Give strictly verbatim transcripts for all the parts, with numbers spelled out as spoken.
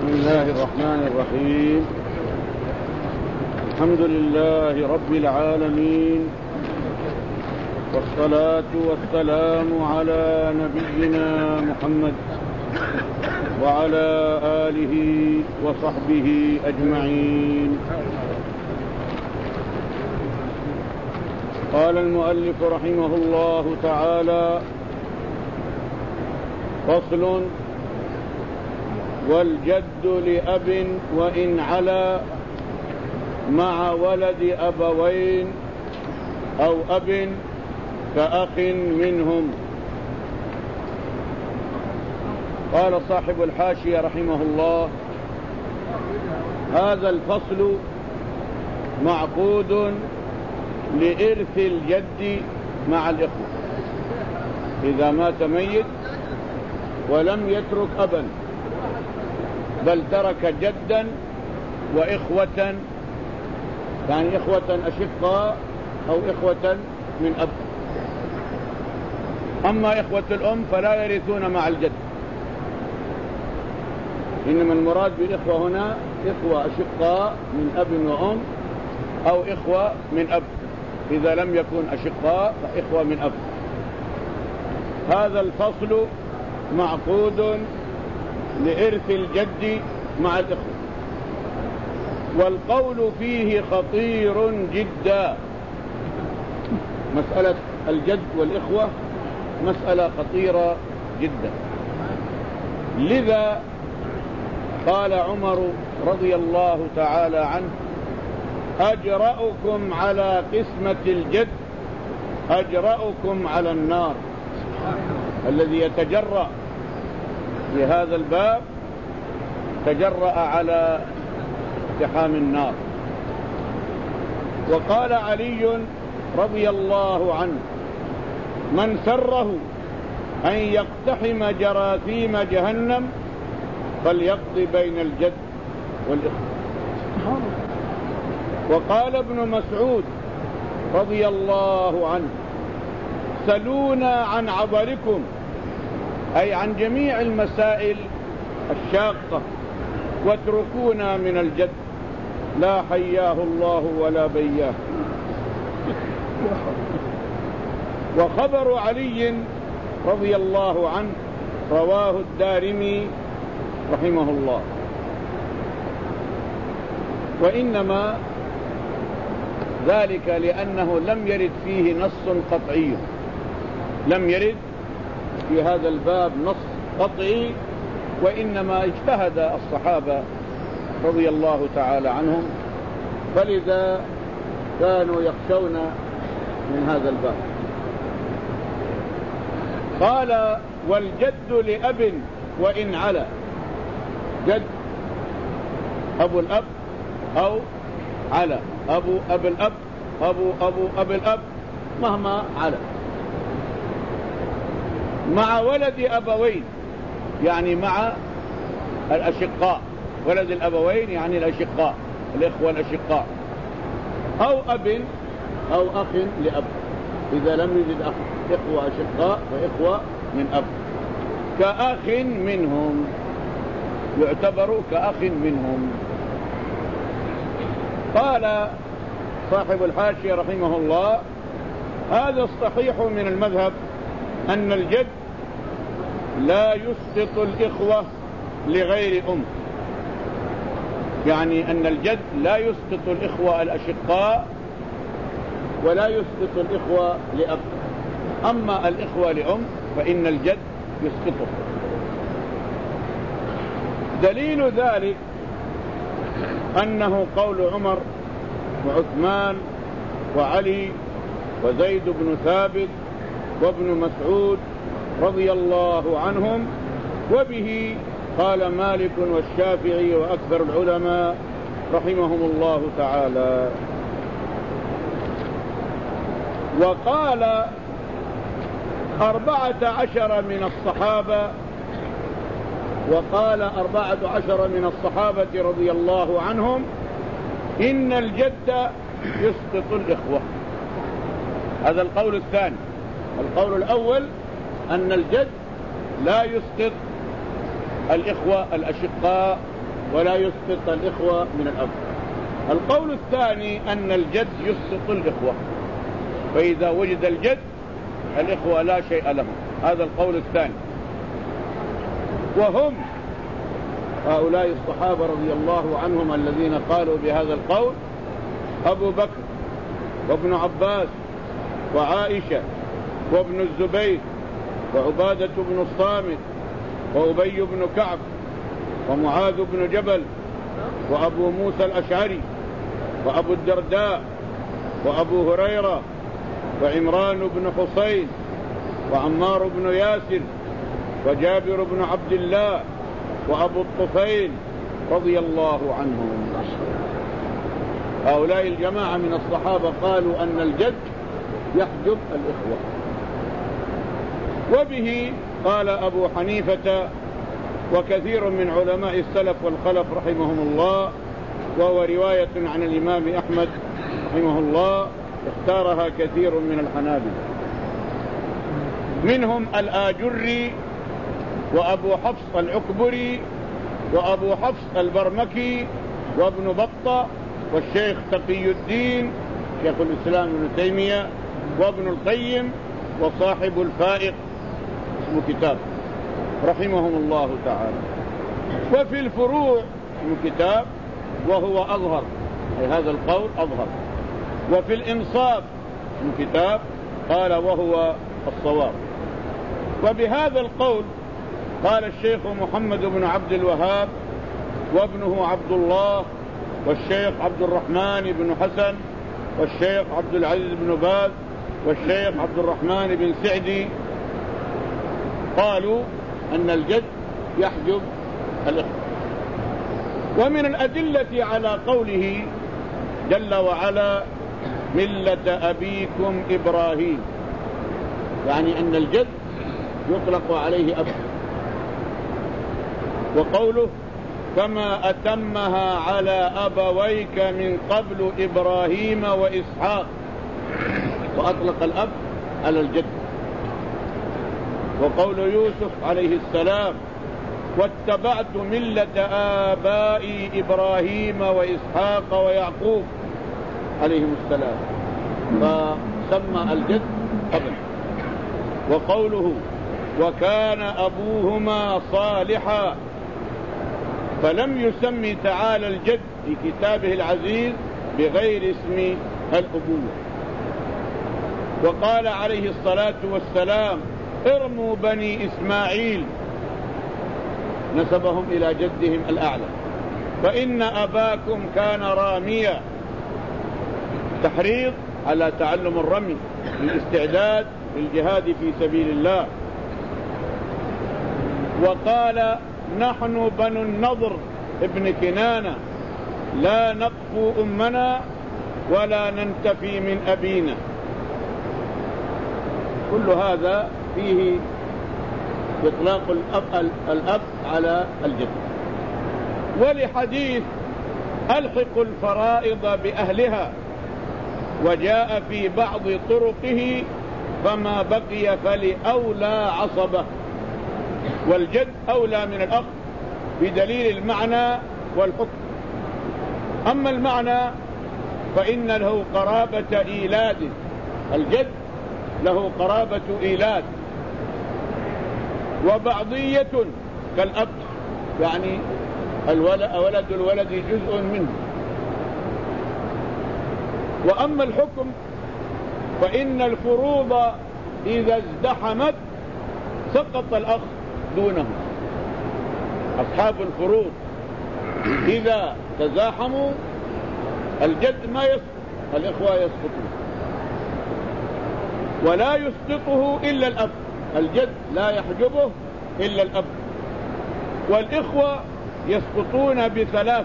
بسم الله الرحمن الرحيم. الحمد لله رب العالمين، والصلاة والسلام على نبينا محمد وعلى آله وصحبه أجمعين. قال المؤلف رحمه الله تعالى: فصل: والجد لأب وإن علا مع ولد أبوين أو أب كأخ منهم. قال صاحب الحاشية رحمه الله: هذا الفصل معقود لإرث الجد مع الإخوة إذا مات ميت ولم يترك أبا، بل ترك جدا وإخوة، يعني إخوة أشقاء أو إخوة من أب. أما إخوة الأم فلا يرثون مع الجد، إنما المراد بالإخوة هنا إخوة أشقاء من أب وأم أو إخوة من أب، إذا لم يكن أشقاء فإخوة من أب. هذا الفصل معقود لإرث الجد مع الإخوة، والقول فيه خطير جدا. مسألة الجد والإخوة مسألة خطيرة جدا، لذا قال عمر رضي الله تعالى عنه: أجرأكم على قسمة الجد أجرأكم على النار. الذي يتجرأ في هذا الباب تجرأ على اقتحام النار. وقال علي رضي الله عنه: من سره أن يقتحم جراثيم جهنم فليقض بين الجد والإخوة. وقال ابن مسعود رضي الله عنه: سلونا عن عبركم، أي عن جميع المسائل الشاقة، واتركونا من الجد، لا حياه الله ولا بياه. وخبر علي رضي الله عنه رواه الدارمي رحمه الله. وإنما ذلك لأنه لم يرد فيه نص قطعي، لم يرد في هذا الباب نص قطعي، وإنما اجتهد الصحابة رضي الله تعالى عنهم، فلذا كانوا يخشون من هذا الباب. قال: والجد لأب وإن علا، جد أبو الأب أو علا، أبو أب الأب أبو أبو أب الأب مهما علا، مع ولد أبوين، يعني مع الأشقاء، ولد الأبوين يعني الأشقاء، الإخوة الأشقاء، أو أب أو أخ لأب، إذا لم يجد أخ، إخوة أشقاء وإخوة من أب، كأخ منهم، يعتبر كأخ منهم. قال صاحب الحاشية رحمه الله: هذا الصحيح من المذهب أن الجد لا يسقط الإخوة لغير أم، يعني أن الجد لا يسقط الإخوة الأشقاء ولا يسقط الإخوة لأب. أما الإخوة لأم فإن الجد يسقطه. دليل ذلك أنه قول عمر وعثمان وعلي وزيد بن ثابت وابن مسعود رضي الله عنهم، وبه قال مالك والشافعي وأكثر العلماء رحمهم الله تعالى. وقال أربعة عشر من الصحابة وقال أربعة عشر من الصحابة رضي الله عنهم إن الجد يسقط الإخوة. هذا القول الثاني. القول الأول أن الجد لا يسقط الإخوة الأشقاء ولا يسقط الإخوة من الأب. القول الثاني أن الجد يسقط الإخوة، فإذا وجد الجد الإخوة لا شيء لهم. هذا القول الثاني. وهم هؤلاء الصحابة رضي الله عنهم الذين قالوا بهذا القول: أبو بكر وابن عباس وعائشة وابن الزبير وعبادة بن الصامت وأبي بن كعب ومعاذ بن جبل وأبو موسى الأشعري وأبو الدرداء وأبو هريرة وعمران بن حسين وعمار بن ياسر وجابر بن عبد الله وأبو الطفيل رضي الله عنهم. هؤلاء الجماعة من الصحابة قالوا أن الجد يحجب الإخوة. وبه قال أبو حنيفة وكثير من علماء السلف والخلف رحمهم الله، وهو رواية عن الإمام أحمد رحمه الله، اختارها كثير من الحنابلة، منهم الآجري وأبو حفص العكبري وأبو حفص البرمكي وابن بطة والشيخ تقي الدين شيخ الإسلام ابن تيمية وابن القيم وصاحب الفائق اسمه كتاب رحمهم الله تعالى. وفي الفروع اسمه كتاب وهو أظهر، أي هذا القول أظهر. وفي الإنصاف اسمه كتاب قال وهو الصواب. وبهذا القول قال الشيخ محمد بن عبد الوهاب وابنه عبد الله والشيخ عبد الرحمن بن حسن والشيخ عبد العزيز بن باز والشيخ عبد الرحمن بن سعدي، قالوا أن الجد يحجب الإخوة. ومن الأدلة على قوله جل وعلا ملة أبيكم إبراهيم، يعني أن الجد يطلق عليه أب. وقوله كما أتمها على أبويك من قبل إبراهيم وإسحاق، وأطلق الأب على الجد. وقول يوسف عليه السلام واتبعت ملة آبائي إبراهيم وإسحاق ويعقوب عليهم السلام، فسمى الجد أبا. وقوله وكان أبوهما صالحا، فلم يسمي تعالى الجد في كتابه العزيز بغير اسم الأبوة. وقال عليه الصلاة والسلام ارموا بني إسماعيل، نسبهم إلى جدهم الأعلى، فإن أباكم كان راميا، تحريض على تعلم الرمي للاستعداد للجهاد في سبيل الله. وقال نحن بنو النضر ابن كنانة لا نقفو أمنا ولا ننتفي من أبينا. كل هذا فيه إطلاق الأب, الأب على الجد. ولحديث ألحق الفرائض بأهلها، وجاء في بعض طرقه فما بقي فلأولى عصبة، والجد أولى من الأخ بدليل المعنى والحكم. أما المعنى فإن له قرابة إيلاد، الجد له قرابة إيلاد، وبعضية كالأب، يعني ولد الولد جزء منه. وأما الحكم فإن الفروض إذا ازدحمت سقط الأخ دونه. أصحاب الفروض إذا تزاحموا الجد ما يسقط، الإخوة يسقطون. ولا يسقطه إلا الأب، الجد لا يحجبه إلا الأب. والإخوة يسقطون بثلاث،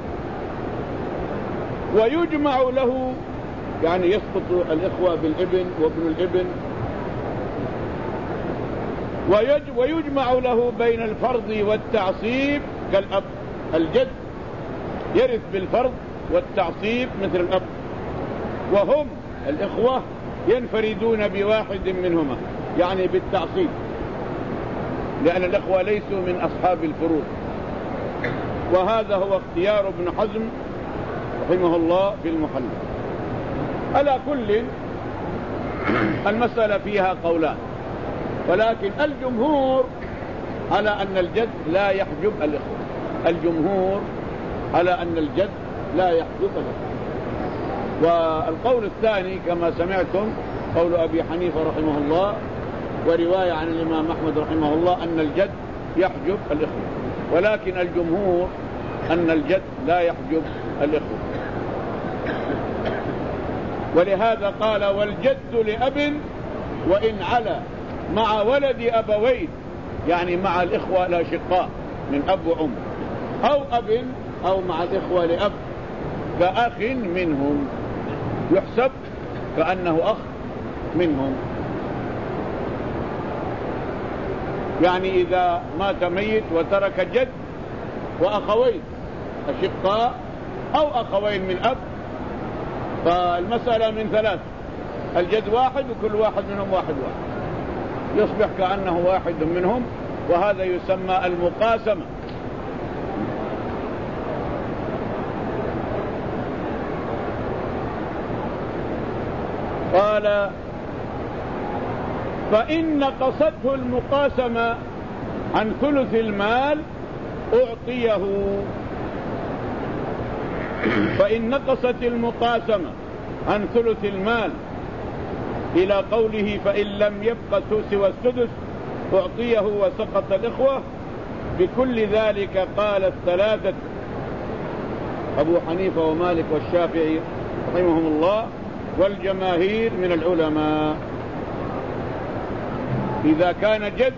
ويجمع له، يعني يسقط الإخوة بالابن وابن الابن، ويجمع له بين الفرض والتعصيب كالأب. الجد يرث بالفرض والتعصيب مثل الأب، وهم الإخوة ينفردون بواحد منهما، يعني بالتعصيب، لأن الإخوة ليسوا من أصحاب الفروض. وهذا هو اختيار ابن حزم رحمه الله في المحلى. على كل المسألة فيها قولان، ولكن الجمهور على أن الجد لا يحجب الإخوة. الجمهور على أن الجد لا يحجب الإخوة. والقول الثاني كما سمعتم قول أبي حنيفة رحمه الله ورواية عن الإمام أحمد رحمه الله أن الجد يحجب الإخوة، ولكن الجمهور أن الجد لا يحجب الإخوة. ولهذا قال والجد لأب وإن علا مع ولد أبوين، يعني مع الإخوة الأشقاء من أب وأم، أو أب أو مع الإخوة لأب كأخ منهم، يحسب كأنه أخ منهم. يعني إذا مات ميت وترك جد وأخوين أشقاء أو أخوين من أب، فالمسألة من ثلاث، الجد واحد وكل واحد منهم واحد واحد، يصبح كأنه واحد منهم، وهذا يسمى المقاسمة. قال فإن نقصته المقاسمة عن ثلث المال أعطيه. فإن نقصت المقاسمة عن ثلث المال إلى قوله فإن لم يبق سوى السدس أعطيه وسقط الإخوة، بكل ذلك قال الثلاثة أبو حنيفة ومالك والشافعي رحمهم الله والجماهير من العلماء. إذا كان جد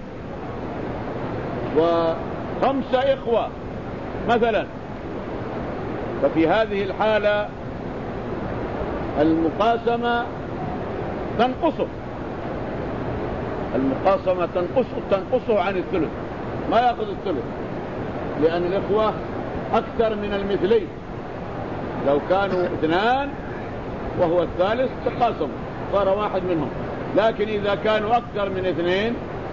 وخمسة إخوة مثلا، ففي هذه الحالة المقاسمة تنقصه المقاسمة تنقصه تنقصه عن الثلث، ما يأخذ الثلث، لأن الإخوة أكثر من المثلين. لو كانوا اثنان وهو الثالث تقاسموا صار واحد منهم، لكن إذا كانوا أكثر من اثنين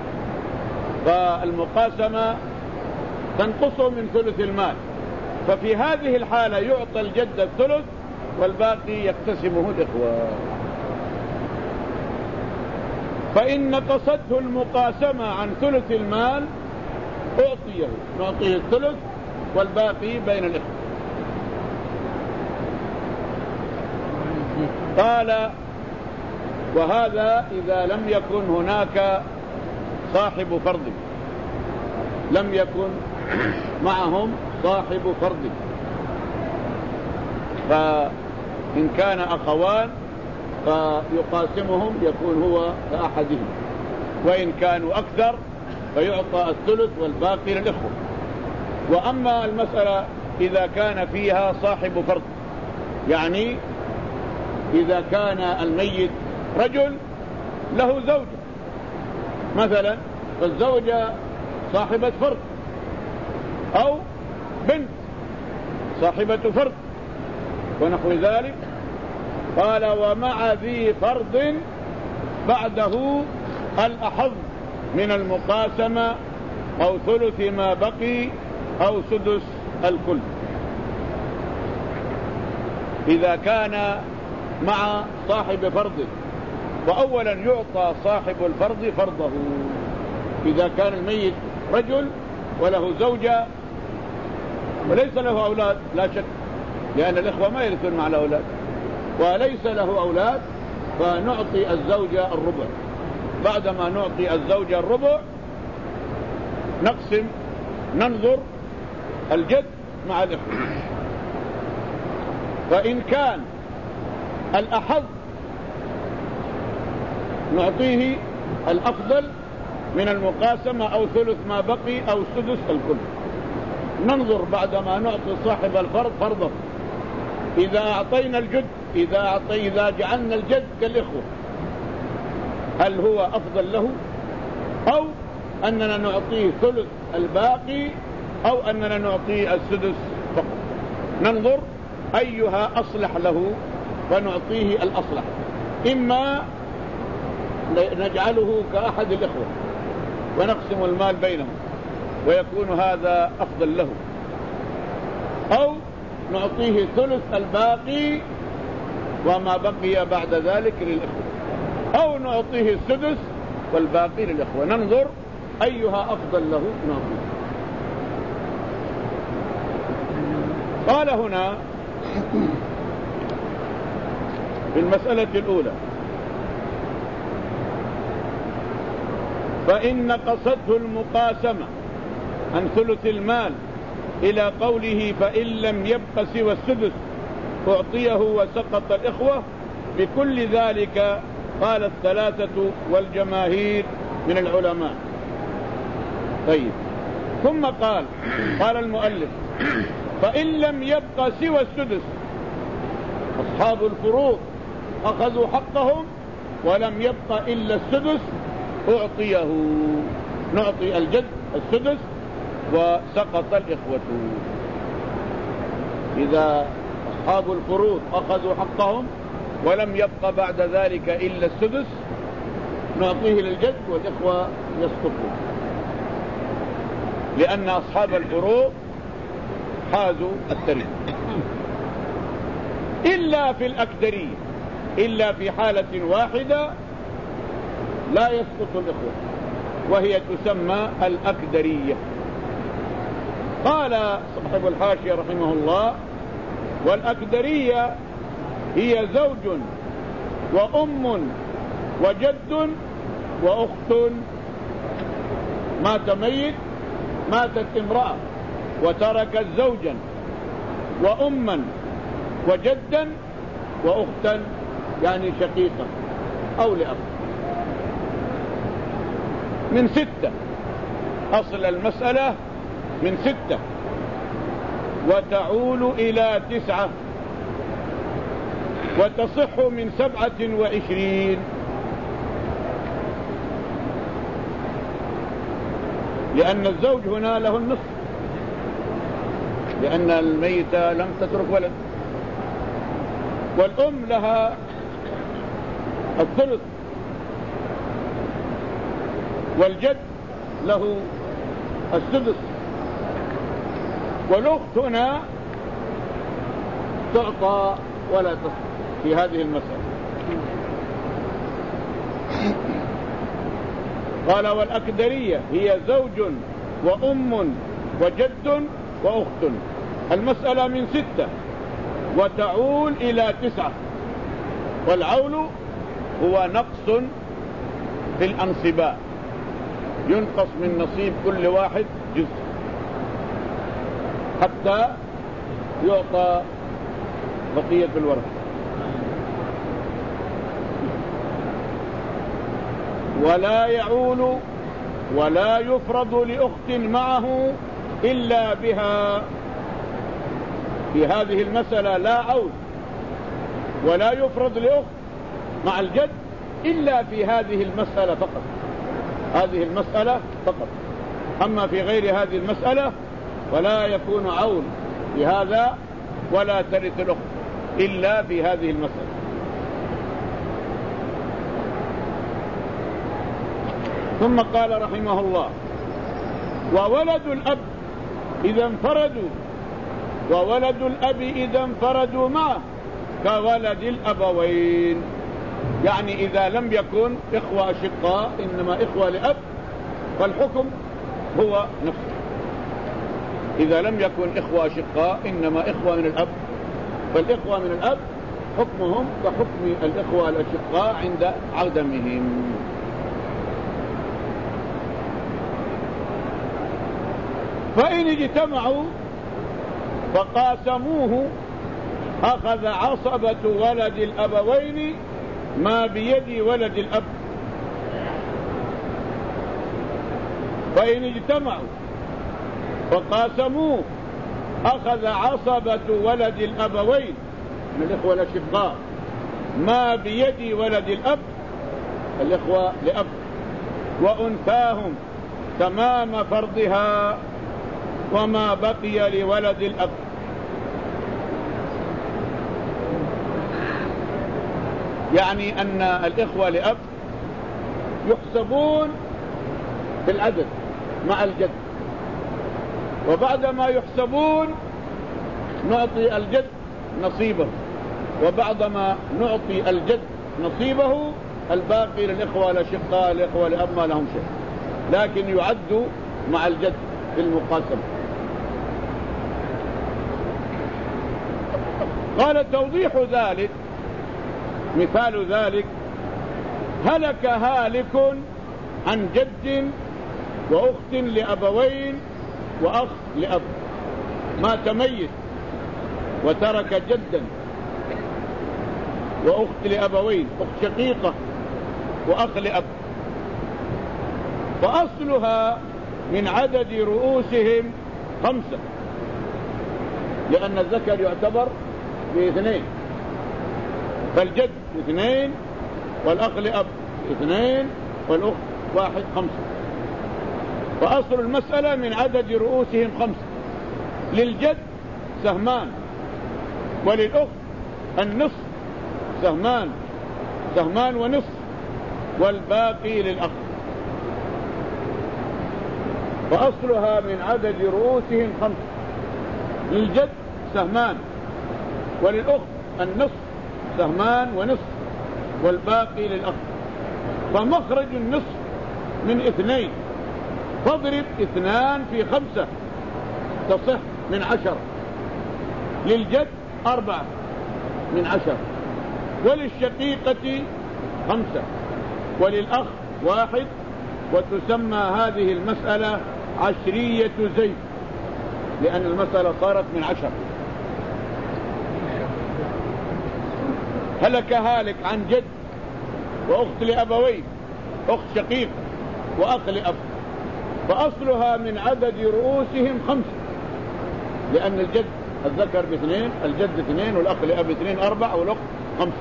فالمقاسمة تنقصه من ثلث المال. ففي هذه الحالة يعطى الجد الثلث والباقي يقتسمه الإخوة. فإن نقصته المقاسمة عن ثلث المال أعطيه، نعطيه الثلث والباقي بين الإخوة. قال وهذا إذا لم يكن هناك صاحب فرض، لم يكن معهم صاحب فرض. فإن كان أخوان فيقاسمهم يكون هو كأحدهم، وإن كانوا أكثر فيعطى الثلث والباقي للإخوة. وأما المسألة إذا كان فيها صاحب فرض، يعني إذا كان الميت رجل له زوجة مثلا، فالزوجة صاحبة فرض، أو بنت صاحبة فرض ونحو ذلك. قال ومع ذي فرض بعده الأحظ من المقاسمة أو ثلث ما بقي أو سدس الكل. إذا كان مع صاحب فرض، وأولا يعطى صاحب الفرض فرضه. إذا كان الميت رجل وله زوجة وليس له أولاد، لا شك، لأن الإخوة ما يرثون مع الأولاد، وليس له أولاد، فنعطي الزوجة الربع. بعدما نعطي الزوجة الربع نقسم، ننظر الجد مع الإخوة. فإن كان الأحظ نعطيه الأفضل من المقاسمة أو ثلث ما بقي أو سدس الكل. ننظر بعدما نعطي صاحب الفرض فرضه، إذا أعطينا الجد إذا أعطي إذا جعلنا الجد كالإخوة، هل هو أفضل له، أو أننا نعطيه ثلث الباقي، أو أننا نعطيه السدس فقط. ننظر أيها أصلح له فنعطيه الأصلح. إما نجعله كأحد الإخوة ونقسم المال بينهم ويكون هذا أفضل له، أو نعطيه ثلث الباقي وما بقي بعد ذلك للإخوة، أو نعطيه السدس والباقي للإخوة، ننظر أيها أفضل له نعطيه. قال هنا في المسألة الأولى: فإن قصته المقاسمة عن ثلث المال إلى قوله فإن لم يبق سوى السدس أعطيه وسقط الإخوة، بكل ذلك قال الثلاثة والجماهير من العلماء. طيب، ثم قال قال المؤلف: فإن لم يبق سوى السدس، أصحاب الفروض أخذوا حقهم ولم يبق إلا السدس، أعطيه، نعطي الجد السدس وسقط الإخوة. إذا أصحاب الفروض أخذوا حقهم ولم يبق بعد ذلك إلا السدس، نعطيه للجد والإخوة يسقطون، لأن أصحاب الفروض حازوا التركة. إلا في الأكدرية، إلا في حالة واحدة لا يسقط الإخوة، وهي تسمى الأكدرية. قال صاحب الحاشية رحمه الله: والأكدرية هي زوج وأم وجد وأخت. مات ميت، ماتت امرأة وتركت زوجا وأما وجدا وأختا، يعني شقيقة أو لأب. من ستة، أصل المسألة من ستة وتعول إلى تسعة وتصح من سبعة وعشرين، لأن الزوج هنا له النصف، لأن الميتة لم تترك ولد، والأم لها الثلث، والجد له السدس، والأخت هنا تعطى ولا تصح في هذه المسألة. قال: والأكدرية هي زوج وأم وجد وأخت. المسألة من ستة وتعول إلى تسعة، والعول هو نقص في الأنصباء، ينقص من نصيب كل واحد جزء حتى يعطى بقية الورثة. ولا يعول ولا يفرض لأخت معه إلا بها. في هذه المسألة لا عول ولا يفرض لأخت مع الجد إلا في هذه المسألة فقط، هذه المسألة فقط. أما في غير هذه المسألة ولا يكون عول في هذا ولا ترث الأخت إلا في هذه المسألة. ثم قال رحمه الله: وولد الأب إذا انفردوا وولد الأب إذا انفردوا معه كولد الأبوين. يعني إذا لم يكن إخوة أشقاء إنما إخوة لأب، فالحكم هو نفسه. إذا لم يكن إخوة أشقاء إنما إخوة من الأب، فالإخوة من الأب حكمهم كحكم الإخوة الأشقاء عند عدمهم. فإن اجتمعوا فقاسموه أخذ عصبة ولد الأبوين ما بيد ولد الأب. فإن اجتمعوا فقاسموه أخذ عصبة ولد الأبوين من الإخوة الأشقاء ما بيد ولد الأب، الإخوة لأب، وأنثاهم تمام فرضها وما بقي لولد الأب. يعني أن الإخوة لأب يحسبون في العدد مع الجد، وبعدما يحسبون نعطي الجد نصيبه، وبعضما نعطي الجد نصيبه الباقي للإخوة الأشقاء الإخوة لأب ما لهم شيء، لكن يعد مع الجد في المقاسمة. قال توضيح ذلك مثال ذلك: هلك هالك عن جد وأخت لأبوين وأخ لأب، ما تميز وترك جدا وأخت لأبوين، أخت شقيقة وأخ لأب، فأصلها من عدد رؤوسهم خمسة، لأن الذكر يعتبر باثنين، فالجد اثنين والأخ لأب اثنين والأخت واحد، خمسة. فأصل المسألة من عدد رؤوسهم خمسة. للجد سهمان، وللأخت النصف، سهمان سهمان ونصف، والباقي للأخ. فأصلها من عدد رؤوسهم خمسة. للجد سهمان، وللأخت النصف، سهمان ونصف، والباقي للأخ. فمخرج النصف من اثنين، فاضرب اثنان في خمسة تصح من عشرة. للجد أربعة من عشرة، وللشقيقة خمسة، وللأخ واحد. وتسمى هذه المسألة عشرية زيد، لأن المسألة صارت من عشر. هلك هالك عن جد وأخت لأبوين، أخت شقيق وأخ لأب، فأصلها من عدد رؤوسهم خمسة، لأن الجد الذكر باثنين، الجد اثنين، والأخ لأب اثنين، أربع، والأخت خمسة.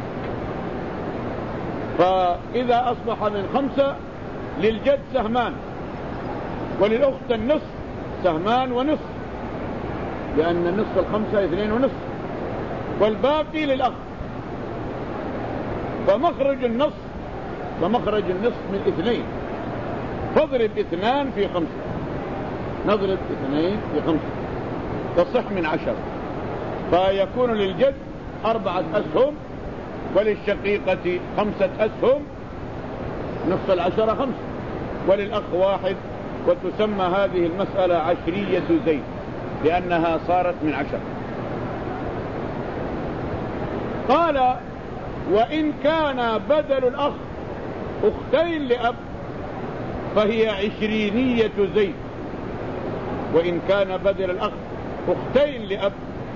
فإذا أصبح من خمسة، للجد سهمان، وللأخت النصف، سهمان ونصف، لأن النصف الخمسة اثنين ونصف، والباقي للأخ. فمخرج النصف فمخرج النصف من اثنين، فاضرب اثنان في خمسة، نضرب اثنين في خمسة تصح من عشر. فيكون للجد أربعة أسهم، وللشقيقة خمسة أسهم، نصف العشرة خمسة، وللأخ واحد. وتسمى هذه المسألة عشرية زيد، لأنها صارت من عشر. قال: وإن كان بدل الأخ أختين لأب فهي عشرينية زيد. وإن كان بدل الأخ أختين لأب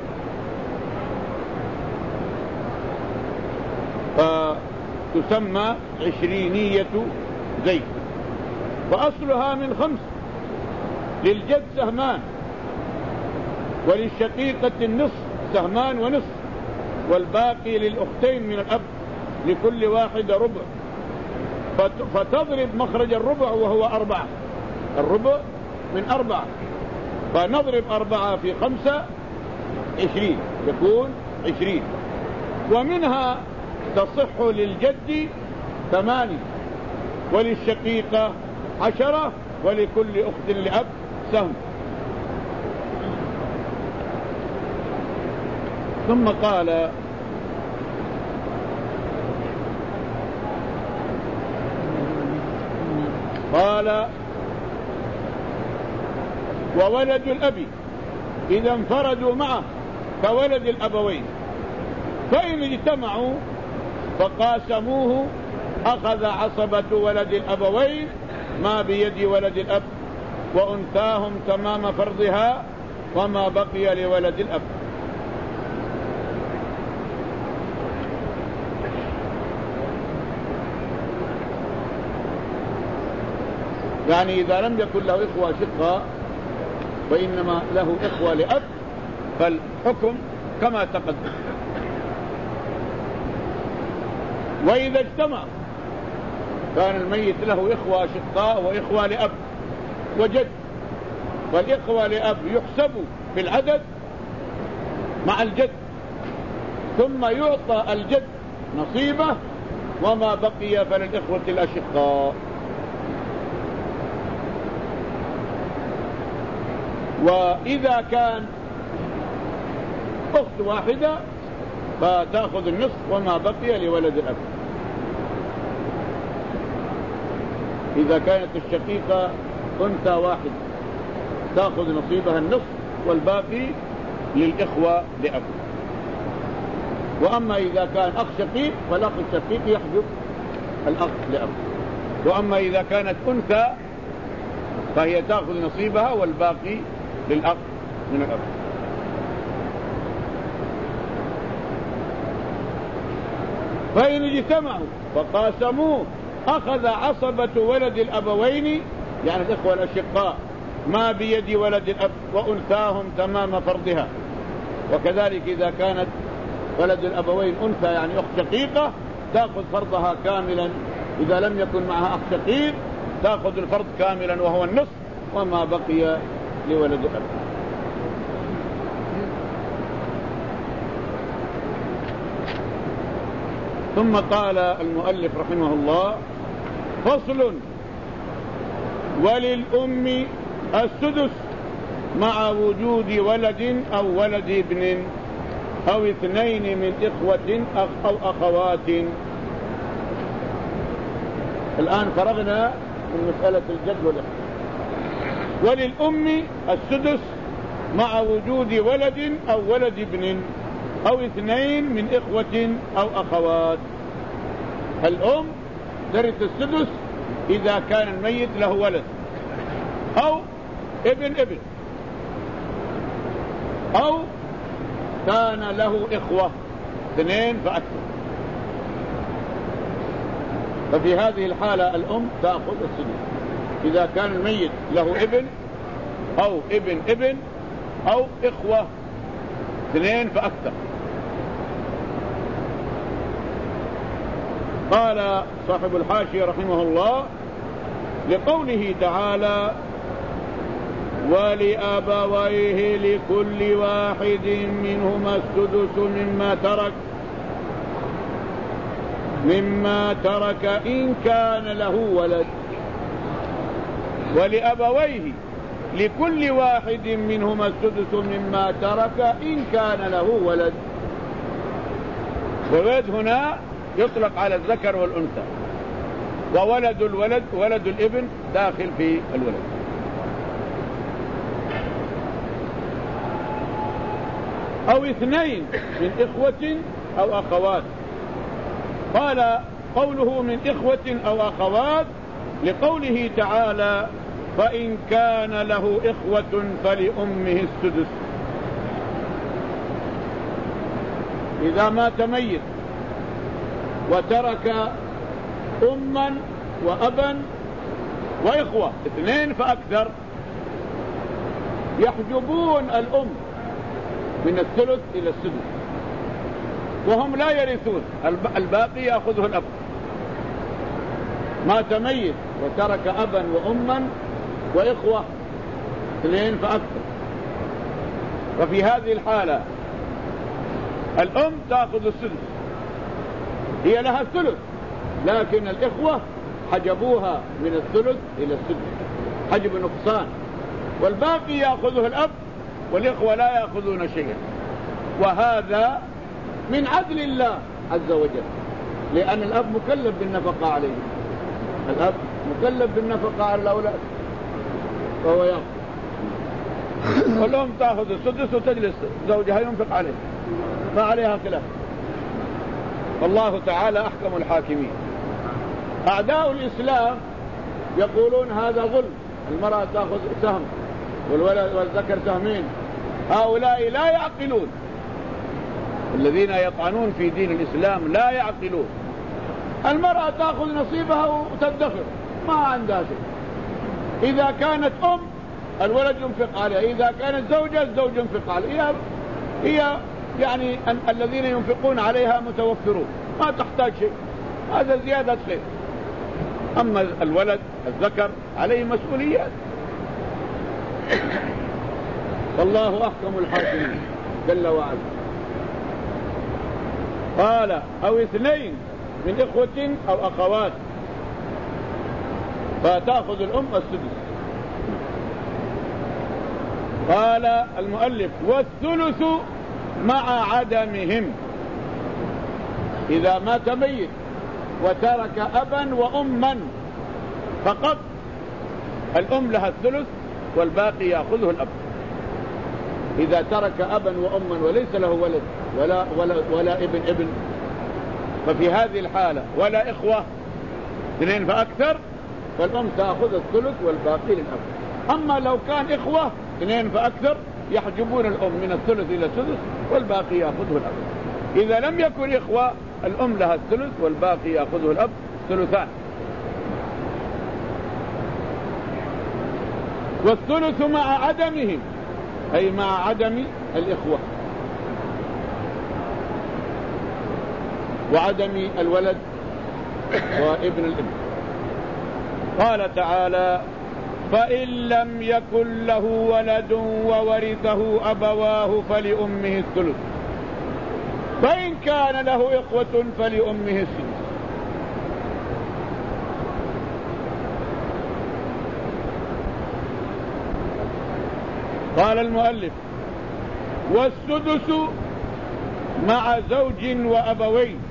فتسمى عشرينية زيد. فأصلها من خمس. للجد سهمان، وللشقيقة النصف، سهمان ونصف، والباقي للأختين من الأب لكل واحدة ربع. فتضرب مخرج الربع وهو أربعة، الربع من أربعة، فنضرب أربعة في خمسة عشرين، يكون عشرين. ومنها تصح للجد ثمانية، وللشقيقة عشرة، ولكل أخت لأب سهم. ثم قال: قال: وولد الأب إذا انفردوا معه كولد الأبوين، فإن اجتمعوا فقاسموه أخذ عصبة ولد الأبوين ما بيد ولد الأب، وأنثاهم تمام فرضها وما بقي لولد الأب. يعني إذا لم يكن له إخوة شقة وإنما له إخوة لأب فالحكم كما تقدم. وإذا اجتمع كان الميت له إخوة شقاء وإخوة لأب وجد، والإخوة لأب يحسبوا في العدد مع الجد، ثم يعطى الجد نصيبه وما بقي فللإخوة الأشقاء. وإذا كان أخت واحدة فتأخذ النصف وما بقي لولد الأب. إذا كانت الشقيقة أنثى واحد تأخذ نصيبها النصف والباقي للإخوة لأب. وأما إذا كان أخ شقيق فالأخ الشقيق يحجب الأخ لأب. وأما إذا كانت أنثى فهي تأخذ نصيبها والباقي للأخ من الأب. فإن اجتمعوا فقاسموه أخذ عصبة ولد الأبوين يعني الإخوة الأشقاء ما بيد ولد الأب وأنثاهم تمام فرضها. وكذلك إذا كانت ولد الأبوين أنثى يعني أخت شقيقة تأخذ فرضها كاملا. إذا لم يكن معها أخ شقيق تأخذ الفرض كاملا وهو النصف وما بقي لولد الأب. ثم قال المؤلف رحمه الله: فصل: وللأم السدس مع وجود ولد أو ولد ابن أو اثنين من إخوة أو أخوات. الآن فرغنا من مسألة الجد والإخوة. وللأم السدس مع وجود ولد أو ولد ابن أو اثنين من إخوة أو أخوات. الأم ترث السدس إذا كان الميت له ولد أو ابن ابن أو كان له إخوة اثنين فأكثر. ففي هذه الحالة الأم تأخذ السدس إذا كان الميت له ابن أو ابن ابن أو إخوة اثنين فأكثر. قال صاحب الحاشية رحمه الله: لقوله تعالى: ولأبويه لكل واحد منهما السدس مما ترك مما ترك إن كان له ولد. ولأبويه لكل واحد منهما السدس مما ترك إن كان له ولد. والولد هنا يطلق على الذكر والأنثى، وولد الولد ولد الابن داخل في الولد. أو اثنين من إخوة أو أخوات. قال قوله من إخوة أو أخوات لقوله تعالى: فإن كان له إخوة فلأمه السدس. إذا مات ميت وترك أما وأبا وإخوة اثنين فأكثر يحجبون الأم من الثلث إلى السدس وهم لا يرثون، الباقي يأخذه الأب. مات ميت وترك أبا وأما وإخوة اثنين فأكثر، وفي هذه الحالة الأم تأخذ السدس، هي لها الثلث، لكن الإخوة حجبوها من الثلث إلى السدس حجب نقصان، والباقي يأخذه الأب والإخوة لا يأخذون شيئا. وهذا من عدل الله عز وجل، لأن الأب مكلف بالنفقة عليه، الأب مكلف بالنفقة على الأولاد فهو يأخذ، والأم تأخذ السدس وتجلس زوجها ينفق عليه، ما عليها خلاف. والله تعالى أحكم الحاكمين. أعداء الإسلام يقولون هذا ظلم، المرأة تأخذ سهم والولد والذكر سهمين. هؤلاء لا يعقلون، الذين يطعنون في دين الإسلام لا يعقلون. المرأة تأخذ نصيبها وتدخر، ما عندها شيء. إذا كانت أم الولد ينفق عليها، إذا كانت زوجة الزوج ينفق عليها، هي يعني الذين ينفقون عليها متوفرون، ما تحتاج شيء، هذا زيادة خير. أما الولد الذكر عليه مسؤوليات. والله أحكم الحاكمين جل وعلا. قال: أو اثنين من إخوة أو أخوات، فتأخذ الأم السدس. قال المؤلف: والثلث مع عدمهم. إذا مات ميت وترك أبا وأما فقط، الأم لها الثلث والباقي يأخذه الأب. إذا ترك أبا وأما وليس له ولد ولا, ولا, ولا ابن ابن، ففي هذه الحالة ولا إخوة اثنين فأكثر، فالأم تأخذ الثلث والباقي للأب. أما لو كان إخوة اثنين فأكثر يحجبون الأم من الثلث إلى السدس والباقي يأخذه الأب. إذا لم يكن إخوة الأم لها الثلث والباقي يأخذه الأب ثلثان. والثلث مع عدمهم، أي مع عدم الإخوة وعدم الولد وابن الابن. قال تعالى: فإن لم يكن له ولد وورثه أبواه فلأمه الثلث، فإن كان له إخوة فلأمه السدس. قال المؤلف: والسدس مع زوج وأبوين